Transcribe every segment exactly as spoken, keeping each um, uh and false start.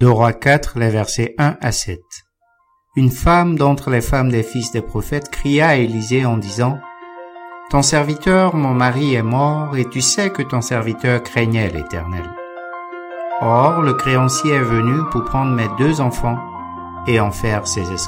deux Rois quatre, les versets un à sept. Une femme d'entre les femmes des fils des prophètes cria à Élisée en disant « Ton serviteur, mon mari, est mort, et tu sais que ton serviteur craignait l'Éternel. Or, le créancier est venu pour prendre mes deux enfants et en faire ses esclaves. »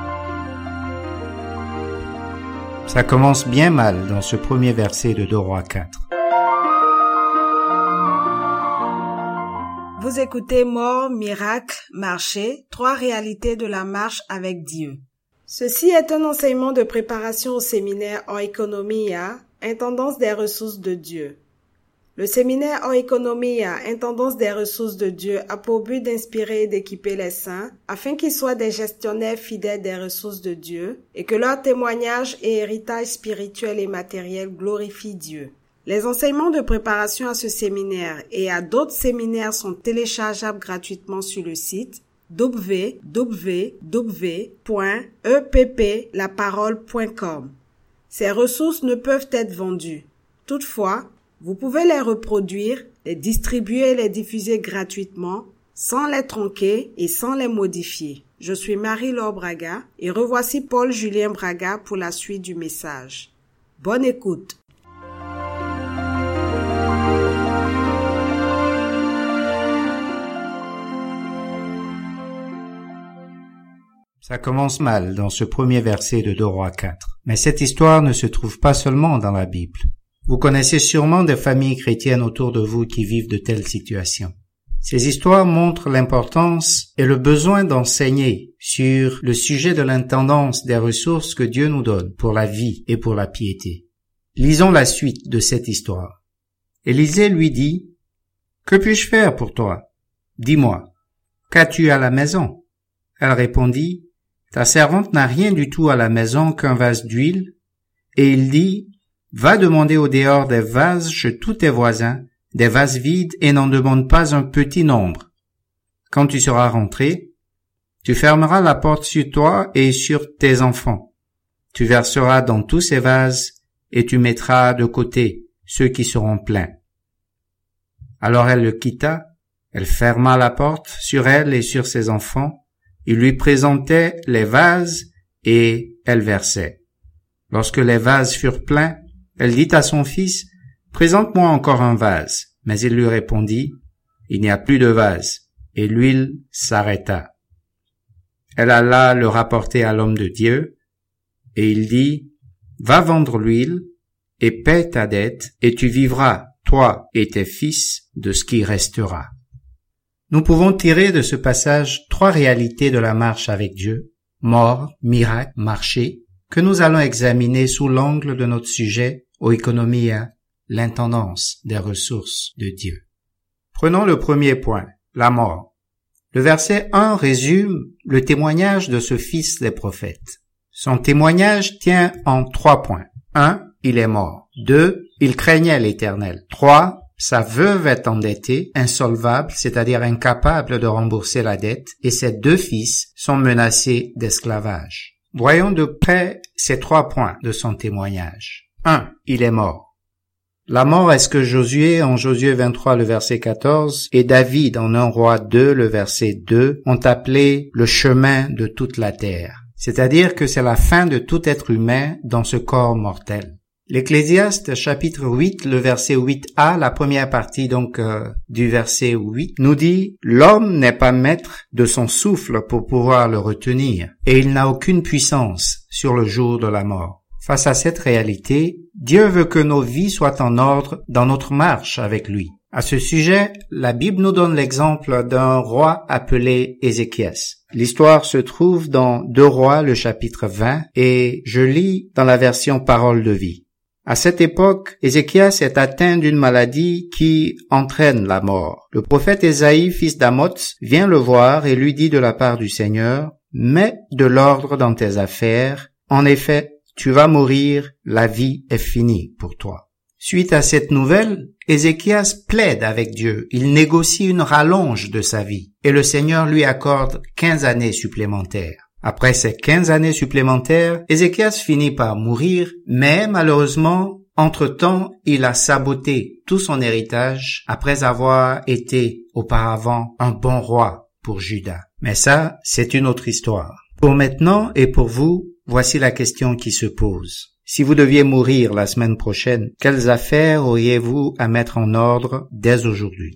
Ça commence bien mal dans ce premier verset de deux Rois quatre. Vous écoutez Mort, Miracle, Marcher, trois réalités de la marche avec Dieu. Ceci est un enseignement de préparation au séminaire Oikonomia, Intendance des ressources de Dieu. Le séminaire Oikonomia, Intendance des ressources de Dieu a pour but d'inspirer et d'équiper les saints afin qu'ils soient des gestionnaires fidèles des ressources de Dieu et que leur témoignage et héritage spirituel et matériel glorifient Dieu. Les enseignements de préparation à ce séminaire et à d'autres séminaires sont téléchargeables gratuitement sur le site w w w point e p p la parole point com. Ces ressources ne peuvent être vendues. Toutefois, vous pouvez les reproduire, les distribuer et les diffuser gratuitement, sans les tronquer et sans les modifier. Je suis Marie-Laure Braga et revoici Paul-Julien Braga pour la suite du message. Bonne écoute. Ça commence mal dans ce premier verset de deux Rois quatre. Mais cette histoire ne se trouve pas seulement dans la Bible. Vous connaissez sûrement des familles chrétiennes autour de vous qui vivent de telles situations. Ces histoires montrent l'importance et le besoin d'enseigner sur le sujet de l'intendance des ressources que Dieu nous donne pour la vie et pour la piété. Lisons la suite de cette histoire. Élisée lui dit, « Que puis-je faire pour toi? Dis-moi, qu'as-tu à la maison? » Elle répondit, « Ta servante n'a rien du tout à la maison qu'un vase d'huile. » Et il dit, « Va demander au dehors des vases chez tous tes voisins, des vases vides, et n'en demande pas un petit nombre. Quand tu seras rentré, tu fermeras la porte sur toi et sur tes enfants. Tu verseras dans tous ces vases, et tu mettras de côté ceux qui seront pleins. » Alors elle le quitta, elle ferma la porte sur elle et sur ses enfants. Il lui présentait les vases et elle versait. Lorsque les vases furent pleins, elle dit à son fils, « Présente-moi encore un vase. » Mais il lui répondit, « Il n'y a plus de vase. » Et l'huile s'arrêta. Elle alla le rapporter à l'homme de Dieu, et il dit, « Va vendre l'huile et paie ta dette, et tu vivras, toi et tes fils, de ce qui restera. » Nous pouvons tirer de ce passage trois réalités de la marche avec Dieu, mort, miracle, marcher, que nous allons examiner sous l'angle de notre sujet, Oikonomia, l'intendance des ressources de Dieu. Prenons le premier point, la mort. Le verset un résume le témoignage de ce fils des prophètes. Son témoignage tient en trois points. Un, il est mort. Deux, il craignait l'Éternel. Trois, sa veuve est endettée, insolvable, c'est-à-dire incapable de rembourser la dette, et ses deux fils sont menacés d'esclavage. Voyons de près ces trois points de son témoignage. Un, il est mort. La mort est ce que Josué, en Josué vingt-trois, le verset quatorze, et David, en un roi deux, le verset deux, ont appelé le chemin de toute la terre. C'est-à-dire que c'est la fin de tout être humain dans ce corps mortel. L'Ecclésiaste, chapitre huit, le verset huit a, la première partie donc euh, du verset huit, nous dit « L'homme n'est pas maître de son souffle pour pouvoir le retenir, et il n'a aucune puissance sur le jour de la mort. » Face à cette réalité, Dieu veut que nos vies soient en ordre dans notre marche avec lui. À ce sujet, la Bible nous donne l'exemple d'un roi appelé Ézéchias. L'histoire se trouve dans deux Rois, le chapitre vingt, et je lis dans la version Parole de vie. À cette époque, Ézéchias est atteint d'une maladie qui entraîne la mort. Le prophète Ésaïe, fils d'Amoz, vient le voir et lui dit de la part du Seigneur, « Mets de l'ordre dans tes affaires. En effet, tu vas mourir, la vie est finie pour toi. » Suite à cette nouvelle, Ézéchias plaide avec Dieu. Il négocie une rallonge de sa vie et le Seigneur lui accorde quinze années supplémentaires. Après ces quinze années supplémentaires, Ézéchias finit par mourir, mais malheureusement, entre-temps, il a saboté tout son héritage après avoir été auparavant un bon roi pour Judas. Mais ça, c'est une autre histoire. Pour maintenant et pour vous, voici la question qui se pose. Si vous deviez mourir la semaine prochaine, quelles affaires auriez-vous à mettre en ordre dès aujourd'hui?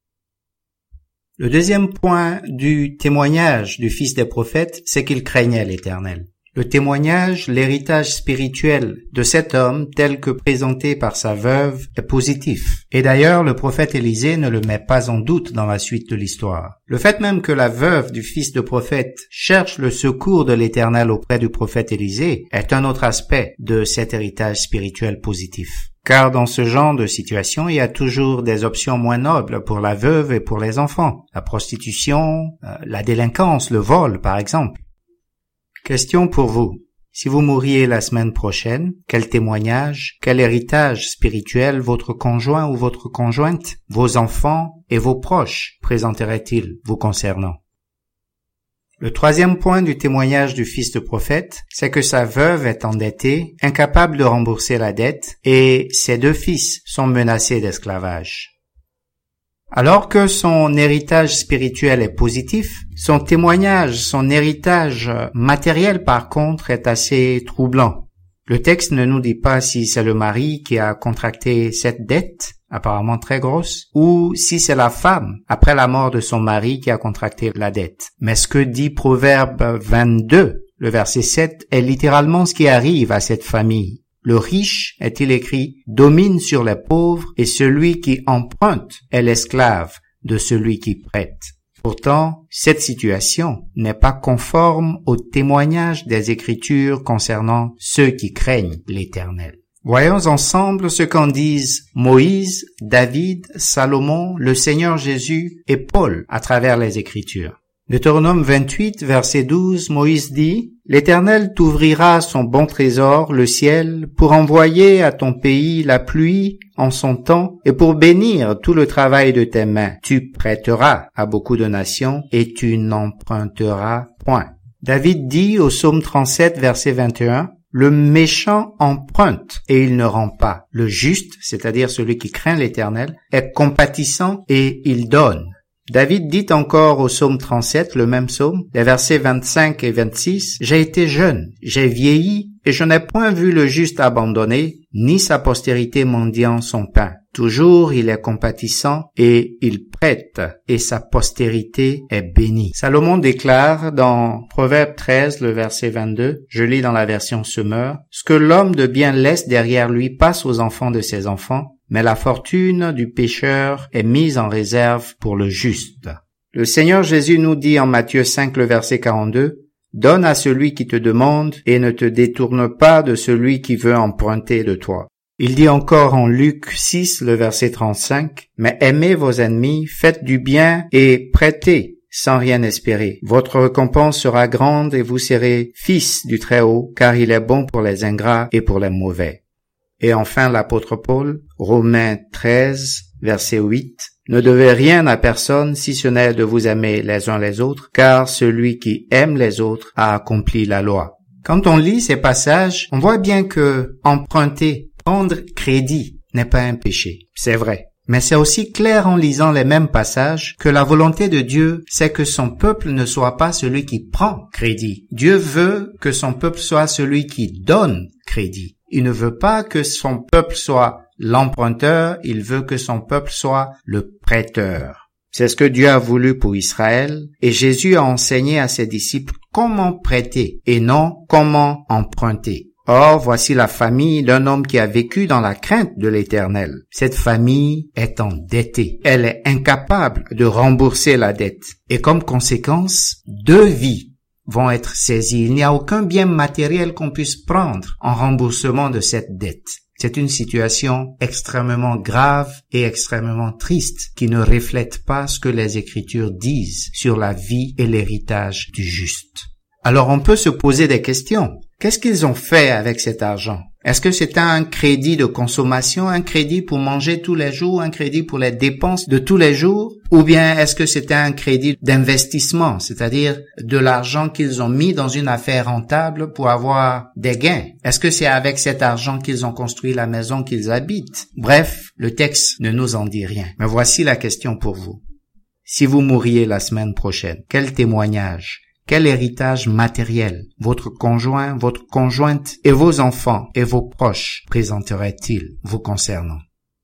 Le deuxième point du témoignage du fils des prophètes, c'est qu'il craignait l'Éternel. Le témoignage, l'héritage spirituel de cet homme tel que présenté par sa veuve est positif. Et d'ailleurs, le prophète Élisée ne le met pas en doute dans la suite de l'histoire. Le fait même que la veuve du fils de prophète cherche le secours de l'Éternel auprès du prophète Élisée est un autre aspect de cet héritage spirituel positif. Car dans ce genre de situation, il y a toujours des options moins nobles pour la veuve et pour les enfants. La prostitution, la délinquance, le vol, par exemple. Question pour vous. Si vous mouriez la semaine prochaine, quel témoignage, quel héritage spirituel votre conjoint ou votre conjointe, vos enfants et vos proches présenteraient-ils vous concernant? Le troisième point du témoignage du fils de prophète, c'est que sa veuve est endettée, incapable de rembourser la dette, et ses deux fils sont menacés d'esclavage. Alors que son héritage spirituel est positif, son témoignage, son héritage matériel par contre est assez troublant. Le texte ne nous dit pas si c'est le mari qui a contracté cette dette, apparemment très grosse, ou si c'est la femme, après la mort de son mari, qui a contracté la dette. Mais ce que dit Proverbe vingt-deux, le verset sept, est littéralement ce qui arrive à cette famille. Le riche, est-il écrit, domine sur les pauvres et celui qui emprunte est l'esclave de celui qui prête. Pourtant, cette situation n'est pas conforme au témoignage des Écritures concernant ceux qui craignent l'Éternel. Voyons ensemble ce qu'en disent Moïse, David, Salomon, le Seigneur Jésus et Paul à travers les Écritures. Deutéronome vingt-huit, verset douze, Moïse dit « L'Éternel t'ouvrira son bon trésor, le ciel, pour envoyer à ton pays la pluie en son temps et pour bénir tout le travail de tes mains. Tu prêteras à beaucoup de nations et tu n'emprunteras point. » David dit au psaume trente-sept, verset vingt et un, « Le méchant emprunte et il ne rend pas. Le juste, c'est-à-dire celui qui craint l'Éternel, est compatissant et il donne. » David dit encore au psaume trente-sept, le même psaume, les versets vingt-cinq et vingt-six, « J'ai été jeune, j'ai vieilli, et je n'ai point vu le juste abandonné, ni sa postérité mendiant son pain. Toujours il est compatissant, et il prête, et sa postérité est bénie. » Salomon déclare dans Proverbe treize, le verset vingt-deux, je lis dans la version Semeur, « Ce que l'homme de bien laisse derrière lui passe aux enfants de ses enfants, mais la fortune du pécheur est mise en réserve pour le juste. » Le Seigneur Jésus nous dit en Matthieu cinq, le verset quarante-deux, « Donne à celui qui te demande et ne te détourne pas de celui qui veut emprunter de toi. » Il dit encore en Luc six, le verset trente-cinq, « Mais aimez vos ennemis, faites du bien et prêtez sans rien espérer. Votre récompense sera grande et vous serez fils du Très-Haut, car il est bon pour les ingrats et pour les mauvais. » Et enfin l'apôtre Paul, Romains treize, verset huit, « Ne devez rien à personne si ce n'est de vous aimer les uns les autres, car celui qui aime les autres a accompli la loi. » Quand on lit ces passages, on voit bien que emprunter, prendre crédit n'est pas un péché. C'est vrai. Mais c'est aussi clair en lisant les mêmes passages que la volonté de Dieu, c'est que son peuple ne soit pas celui qui prend crédit. Dieu veut que son peuple soit celui qui donne crédit. Il ne veut pas que son peuple soit l'emprunteur, il veut que son peuple soit le prêteur. C'est ce que Dieu a voulu pour Israël, et Jésus a enseigné à ses disciples comment prêter et non comment emprunter. Or, voici la famille d'un homme qui a vécu dans la crainte de l'Éternel. Cette famille est endettée. Elle est incapable de rembourser la dette. Et comme conséquence, deux vies vont être saisies. Il n'y a aucun bien matériel qu'on puisse prendre en remboursement de cette dette. C'est une situation extrêmement grave et extrêmement triste qui ne reflète pas ce que les Écritures disent sur la vie et l'héritage du juste. Alors on peut se poser des questions. Qu'est-ce qu'ils ont fait avec cet argent? Est-ce que c'est un crédit de consommation, un crédit pour manger tous les jours, un crédit pour les dépenses de tous les jours? Ou bien est-ce que c'était un crédit d'investissement, c'est-à-dire de l'argent qu'ils ont mis dans une affaire rentable pour avoir des gains? Est-ce que c'est avec cet argent qu'ils ont construit la maison qu'ils habitent? Bref, le texte ne nous en dit rien. Mais voici la question pour vous. si vous mouriez la semaine prochaine? Quel témoignage, quel héritage matériel votre conjoint, votre conjointe et vos enfants et vos proches présenteraient-ils vous concernant?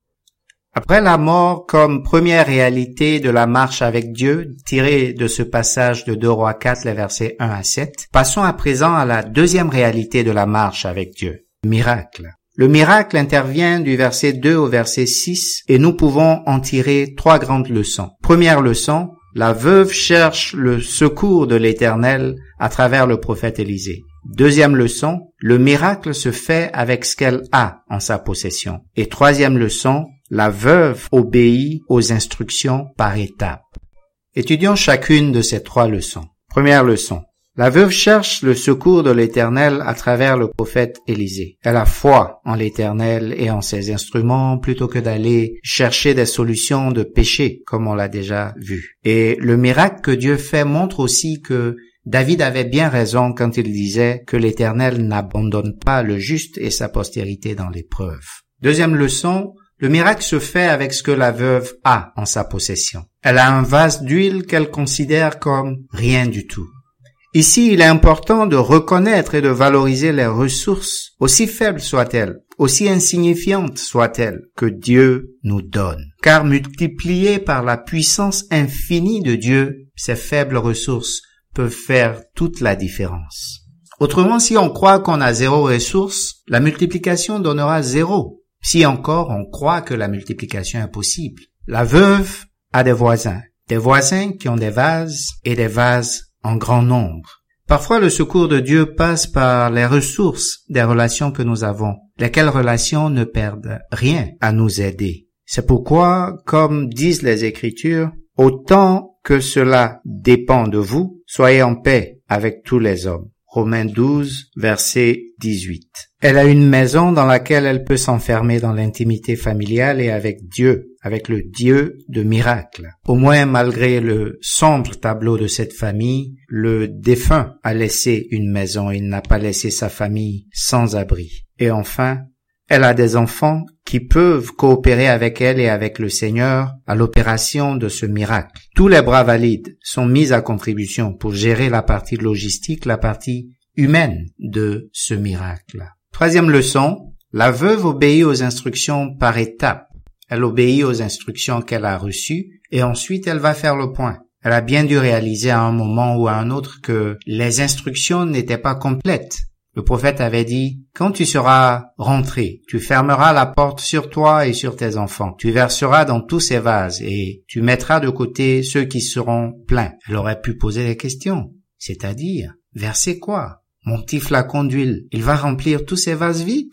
Après la mort comme première réalité de la marche avec Dieu, tirée de ce passage de deux Rois quatre, les versets un à sept, passons à présent à la deuxième réalité de la marche avec Dieu, le miracle. Le miracle intervient du verset deux au verset six et nous pouvons en tirer trois grandes leçons. Première leçon, la veuve cherche le secours de l'Éternel à travers le prophète Élisée. Deuxième leçon, le miracle se fait avec ce qu'elle a en sa possession. Et troisième leçon, la veuve obéit aux instructions par étapes. Étudions chacune de ces trois leçons. Première leçon. La veuve cherche le secours de l'Éternel à travers le prophète Élisée. Elle a foi en l'Éternel et en ses instruments plutôt que d'aller chercher des solutions de péché, comme on l'a déjà vu. Et le miracle que Dieu fait montre aussi que David avait bien raison quand il disait que l'Éternel n'abandonne pas le juste et sa postérité dans l'épreuve. Deuxième leçon, le miracle se fait avec ce que la veuve a en sa possession. Elle a un vase d'huile qu'elle considère comme rien du tout. Ici, il est important de reconnaître et de valoriser les ressources, aussi faibles soient-elles, aussi insignifiantes soient-elles, que Dieu nous donne. Car multipliées par la puissance infinie de Dieu, ces faibles ressources peuvent faire toute la différence. Autrement, si on croit qu'on a zéro ressource, la multiplication donnera zéro. Si encore on croit que la multiplication est possible. La veuve a des voisins, des voisins qui ont des vases et des vases en grand nombre. Parfois, le secours de Dieu passe par les ressources des relations que nous avons, lesquelles relations ne perdent rien à nous aider. C'est pourquoi, comme disent les Écritures, autant que cela dépend de vous, soyez en paix avec tous les hommes. Romains douze, verset dix-huit. Elle a une maison dans laquelle elle peut s'enfermer dans l'intimité familiale et avec Dieu, avec le Dieu de miracles. Au moins, malgré le sombre tableau de cette famille, le défunt a laissé une maison, il n'a pas laissé sa famille sans abri. Et enfin, elle a des enfants qui peuvent coopérer avec elle et avec le Seigneur à l'opération de ce miracle. Tous les bras valides sont mis à contribution pour gérer la partie logistique, la partie humaine de ce miracle. Troisième leçon, la veuve obéit aux instructions par étapes. Elle obéit aux instructions qu'elle a reçues et ensuite elle va faire le point. Elle a bien dû réaliser à un moment ou à un autre que les instructions n'étaient pas complètes. Le prophète avait dit, quand tu seras rentré, tu fermeras la porte sur toi et sur tes enfants. Tu verseras dans tous ces vases et tu mettras de côté ceux qui seront pleins. Elle aurait pu poser des questions, c'est-à-dire, verser quoi? Mon petit flacon d'huile, il va remplir tous ces vases vides?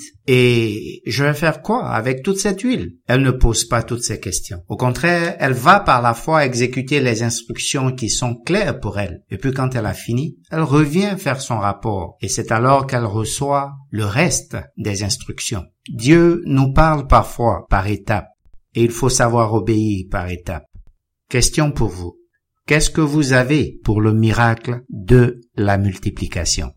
Et je vais faire quoi avec toute cette huile? Elle ne pose pas toutes ces questions. Au contraire, elle va par la foi exécuter les instructions qui sont claires pour elle. Et puis quand elle a fini, elle revient faire son rapport. Et c'est alors qu'elle reçoit le reste des instructions. Dieu nous parle parfois par étapes. Et il faut savoir obéir par étapes. Question pour vous. Qu'est-ce que vous avez pour le miracle de la multiplication?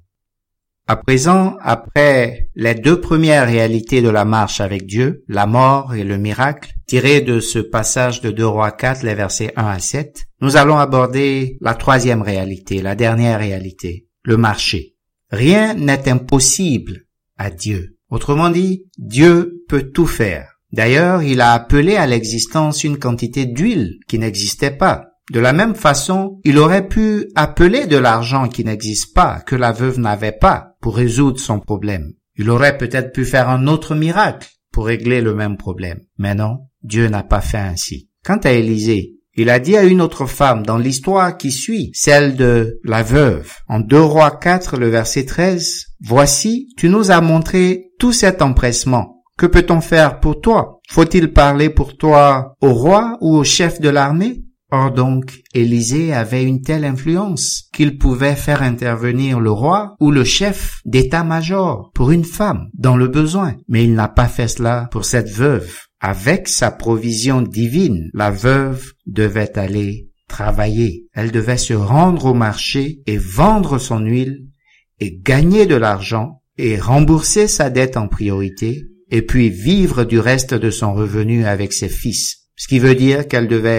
À présent, après les deux premières réalités de la marche avec Dieu, la mort et le miracle, tirés de ce passage de deux Rois quatre, les versets un à sept, nous allons aborder la troisième réalité, la dernière réalité, le marché. Rien n'est impossible à Dieu. Autrement dit, Dieu peut tout faire. D'ailleurs, il a appelé à l'existence une quantité d'huile qui n'existait pas. De la même façon, il aurait pu appeler de l'argent qui n'existe pas, que la veuve n'avait pas, pour résoudre son problème. Il aurait peut-être pu faire un autre miracle pour régler le même problème. Mais non, Dieu n'a pas fait ainsi. Quant à Élisée, il a dit à une autre femme dans l'histoire qui suit, celle de la veuve, en deux Rois quatre, le verset treize, « Voici, tu nous as montré tout cet empressement. Que peut-on faire pour toi? Faut-il parler pour toi au roi ou au chef de l'armée? » Or donc, Élisée avait une telle influence qu'il pouvait faire intervenir le roi ou le chef d'état-major pour une femme dans le besoin. Mais il n'a pas fait cela pour cette veuve. Avec sa provision divine, la veuve devait aller travailler. Elle devait se rendre au marché et vendre son huile et gagner de l'argent et rembourser sa dette en priorité et puis vivre du reste de son revenu avec ses fils. Ce qui veut dire qu'elle devait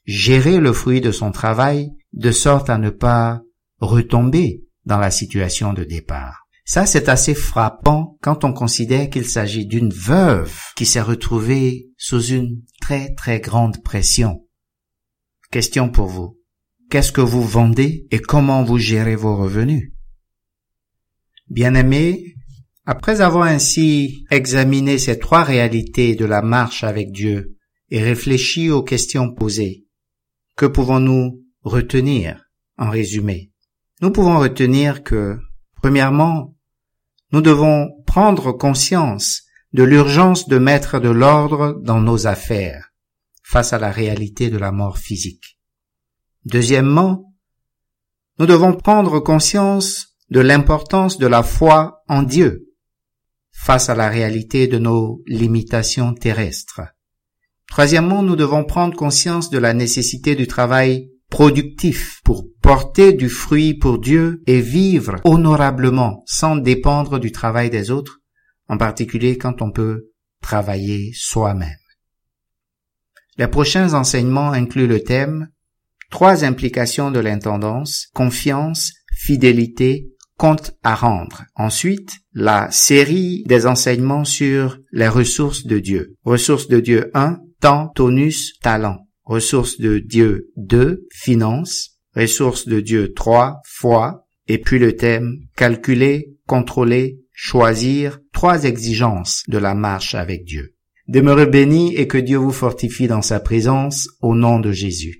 gérer le fruit de son travail de sorte à ne pas retomber dans la situation de départ. Ça, c'est assez frappant quand on considère qu'il s'agit d'une veuve qui s'est retrouvée sous une très très grande pression. Question pour vous. Qu'est-ce que vous vendez et comment vous gérez vos revenus? Bien-aimés, après avoir ainsi examiné ces trois réalités de la marche avec Dieu et réfléchi aux questions posées, que pouvons-nous retenir en résumé? Nous pouvons retenir que, premièrement, nous devons prendre conscience de l'urgence de mettre de l'ordre dans nos affaires face à la réalité de la mort physique. Deuxièmement, nous devons prendre conscience de l'importance de la foi en Dieu face à la réalité de nos limitations terrestres. Troisièmement, nous devons prendre conscience de la nécessité du travail productif pour porter du fruit pour Dieu et vivre honorablement sans dépendre du travail des autres, en particulier quand on peut travailler soi-même. Les prochains enseignements incluent le thème « Trois implications de l'intendance, confiance, fidélité, compte à rendre ». Ensuite, la série des enseignements sur les ressources de Dieu. Ressources de Dieu un, temps, tonus, talent. Ressources de Dieu deux, finances. Ressources de Dieu trois, foi. Et puis le thème calculer, contrôler, choisir, trois exigences de la marche avec Dieu. Demeurez bénis et que Dieu vous fortifie dans sa présence au nom de Jésus.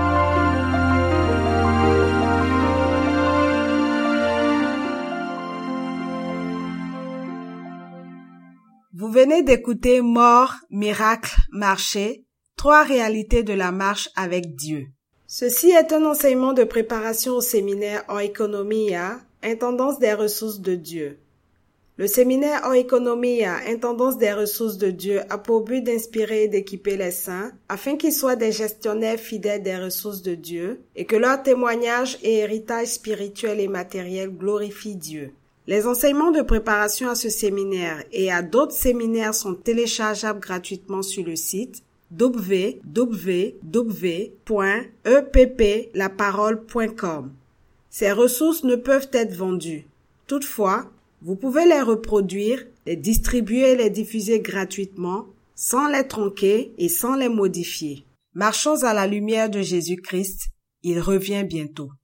Vous venez d'écouter Mort, Miracle, Marcher, trois réalités de la marche avec Dieu. Ceci est un enseignement de préparation au séminaire Oikonomia, Intendance des ressources de Dieu. Le séminaire Oikonomia, Intendance des ressources de Dieu a pour but d'inspirer et d'équiper les saints afin qu'ils soient des gestionnaires fidèles des ressources de Dieu et que leur témoignage et héritage spirituel et matériel glorifient Dieu. Les enseignements de préparation à ce séminaire et à d'autres séminaires sont téléchargeables gratuitement sur le site w w w point e p p la parole point com. Ces ressources ne peuvent être vendues. Toutefois, vous pouvez les reproduire, les distribuer et les diffuser gratuitement, sans les tronquer et sans les modifier. Marchons à la lumière de Jésus-Christ. Il revient bientôt.